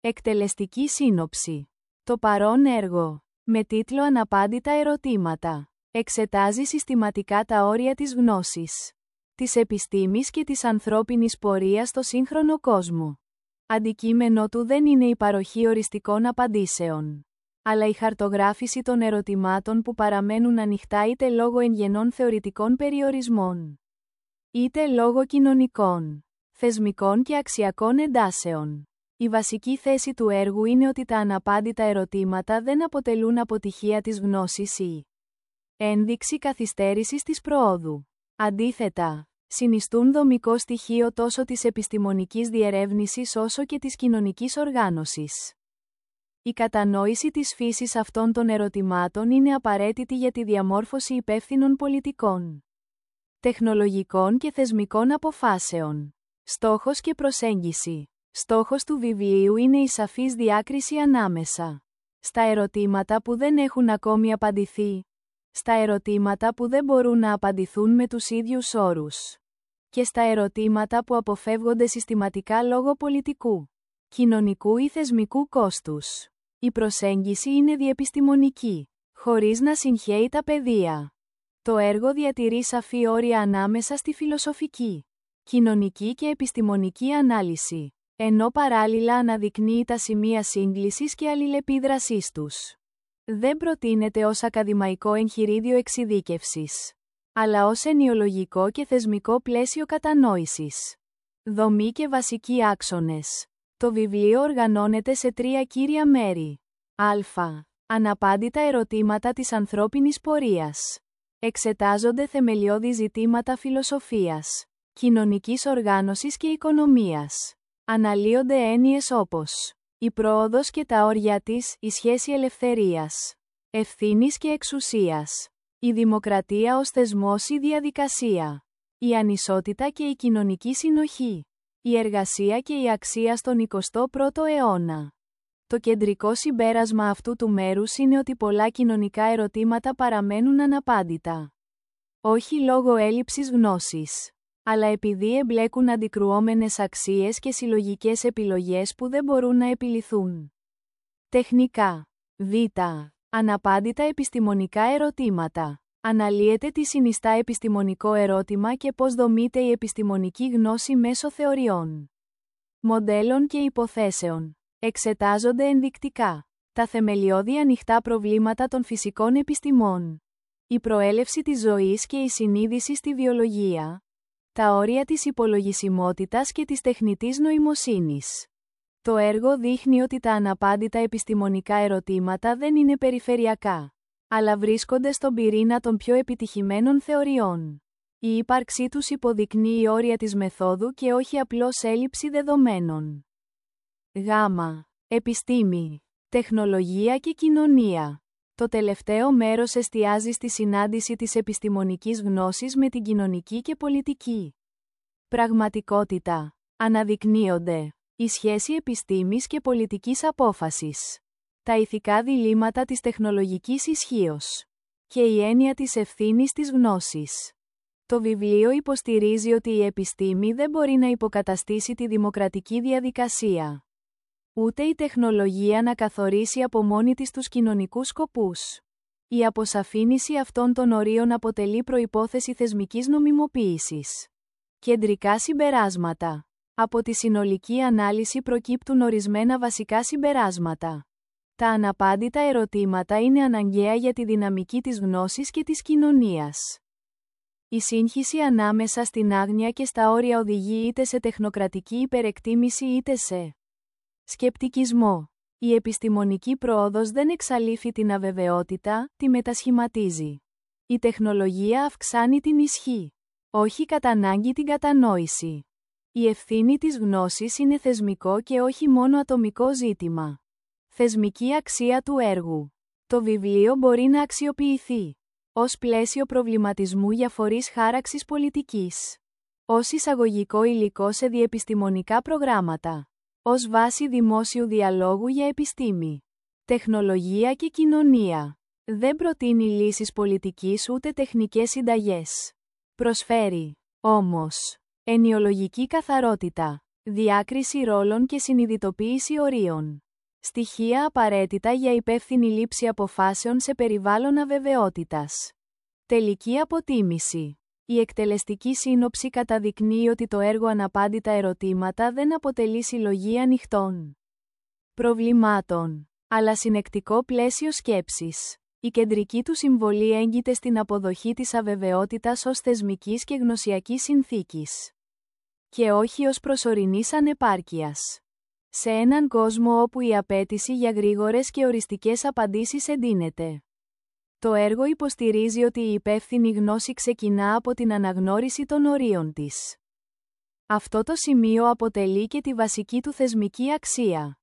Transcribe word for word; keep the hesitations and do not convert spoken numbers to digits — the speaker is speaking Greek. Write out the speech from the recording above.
Εκτελεστική σύνοψη. Το παρόν έργο, με τίτλο «Αναπάντητα ερωτήματα», εξετάζει συστηματικά τα όρια της γνώσης, της επιστήμης και της ανθρώπινης πορείας στο σύγχρονο κόσμο. Αντικείμενο του δεν είναι η παροχή οριστικών απαντήσεων, αλλά η χαρτογράφηση των ερωτημάτων που παραμένουν ανοιχτά είτε λόγω εγγενών θεωρητικών περιορισμών, είτε λόγω κοινωνικών, θεσμικών και αξιακών εντάσεων. Η βασική θέση του έργου είναι ότι τα αναπάντητα ερωτήματα δεν αποτελούν αποτυχία της γνώσης ή ένδειξη καθυστέρησης της προόδου. Αντίθετα, συνιστούν δομικό στοιχείο τόσο της επιστημονικής διερεύνησης όσο και της κοινωνικής οργάνωσης. Η κατανόηση της φύσης αυτών των ερωτημάτων είναι απαραίτητη για τη διαμόρφωση υπεύθυνων πολιτικών, τεχνολογικών και θεσμικών αποφάσεων. Στόχος και προσέγγιση. Στόχος του βιβλίου είναι η σαφής διάκριση ανάμεσα στα ερωτήματα που δεν έχουν ακόμη απαντηθεί, στα ερωτήματα που δεν μπορούν να απαντηθούν με τους ίδιους όρους, και στα ερωτήματα που αποφεύγονται συστηματικά λόγω πολιτικού, κοινωνικού ή θεσμικού κόστους. Η προσέγγιση είναι διεπιστημονική, χωρίς να συγχέει τα πεδία. Το έργο διατηρεί σαφή όρια ανάμεσα στη φιλοσοφική, κοινωνική και επιστημονική ανάλυση, ενώ παράλληλα αναδεικνύει τα σημεία σύγκλησης και αλληλεπίδρασής τους. Δεν προτείνεται ως ακαδημαϊκό εγχειρίδιο εξειδίκευσης, αλλά ως ενιολογικό και θεσμικό πλαίσιο κατανόησης. Δομή και βασικοί άξονες. Το βιβλίο οργανώνεται σε τρία κύρια μέρη. Α. Αναπάντητα ερωτήματα της ανθρώπινης πορείας. Εξετάζονται θεμελιώδη ζητήματα φιλοσοφίας, κοινωνικής οργάνωσης και οικονομίας. Αναλύονται έννοιες όπως η πρόοδος και τα όρια της, η σχέση ελευθερίας, ευθύνης και εξουσίας, η δημοκρατία ως θεσμός ή διαδικασία, η ανισότητα και η κοινωνική συνοχή, η εργασία και η αξία στον εικοστό πρώτο αιώνα. Το κεντρικό συμπέρασμα αυτού του μέρους είναι ότι πολλά κοινωνικά ερωτήματα παραμένουν αναπάντητα. Όχι λόγω έλλειψης γνώσης, αλλά επειδή εμπλέκουν αντικρουόμενες αξίες και συλλογικές επιλογές που δεν μπορούν να επιληθούν. Τεχνικά. Β. Αναπάντητα επιστημονικά ερωτήματα. Αναλύεται τι συνιστά επιστημονικό ερώτημα και πώς δομείται η επιστημονική γνώση μέσω θεωριών, μοντέλων και υποθέσεων. Εξετάζονται ενδεικτικά τα θεμελιώδη ανοιχτά προβλήματα των φυσικών επιστημών, η προέλευση της ζωής και η συνείδηση στη βιολογία, τα όρια της υπολογισιμότητας και της τεχνητής νοημοσύνης. Το έργο δείχνει ότι τα αναπάντητα επιστημονικά ερωτήματα δεν είναι περιφερειακά, αλλά βρίσκονται στον πυρήνα των πιο επιτυχημένων θεωριών. Η ύπαρξή τους υποδεικνύει όρια της μεθόδου και όχι απλώς έλλειψη δεδομένων. Γ. Επιστήμη, τεχνολογία και κοινωνία. Το τελευταίο μέρος εστιάζει στη συνάντηση της επιστημονικής γνώσης με την κοινωνική και πολιτική πραγματικότητα. Αναδεικνύονται η σχέση επιστήμης και πολιτικής απόφασης, τα ηθικά διλήμματα της τεχνολογικής ισχύος και η έννοια της ευθύνης της γνώσης. Το βιβλίο υποστηρίζει ότι η επιστήμη δεν μπορεί να υποκαταστήσει τη δημοκρατική διαδικασία, ούτε η τεχνολογία να καθορίσει από μόνη της τους κοινωνικούς σκοπούς. Η αποσαφήνιση αυτών των ορίων αποτελεί προϋπόθεση θεσμικής νομιμοποίησης. Κεντρικά συμπεράσματα. Από τη συνολική ανάλυση προκύπτουν ορισμένα βασικά συμπεράσματα. Τα αναπάντητα ερωτήματα είναι αναγκαία για τη δυναμική της γνώσης και της κοινωνίας. Η σύγχυση ανάμεσα στην άγνοια και στα όρια οδηγεί είτε σε τεχνοκρατική υπερεκτίμηση είτε σε σκεπτικισμό. Η επιστημονική πρόοδος δεν εξαλείφει την αβεβαιότητα, τη μετασχηματίζει. Η τεχνολογία αυξάνει την ισχύ, όχι κατά ανάγκη την κατανόηση. Η ευθύνη της γνώσης είναι θεσμικό και όχι μόνο ατομικό ζήτημα. Θεσμική αξία του έργου. Το βιβλίο μπορεί να αξιοποιηθεί ως πλαίσιο προβληματισμού για φορείς χάραξης πολιτικής, ως εισαγωγικό υλικό σε διεπιστημονικά προγράμματα, ως βάση δημόσιου διαλόγου για επιστήμη, τεχνολογία και κοινωνία. Δεν προτείνει λύσεις πολιτικής ούτε τεχνικές συνταγές. Προσφέρει, όμως, ενιολογική καθαρότητα, Διάκριση ρόλων και συνειδητοποίηση ορίων. Στοιχεία απαραίτητα για υπεύθυνη λήψη αποφάσεων σε περιβάλλον αβεβαιότητας. Τελική αποτίμηση. Η εκτελεστική σύνοψη καταδεικνύει ότι το έργο αναπάντητα ερωτήματα δεν αποτελεί συλλογή ανοιχτών προβλημάτων, αλλά συνεκτικό πλαίσιο σκέψης. Η κεντρική του συμβολή έγκυται στην αποδοχή της αβεβαιότητας ως θεσμικής και γνωσιακής συνθήκης, και όχι ως προσωρινής ανεπάρκειας. Σε έναν κόσμο όπου η απέτηση για γρήγορες και οριστικές απαντήσεις εντείνεται, το έργο υποστηρίζει ότι η υπεύθυνη γνώση ξεκινά από την αναγνώριση των ορίων της. Αυτό το σημείο αποτελεί και τη βασική του θεσμική αξία.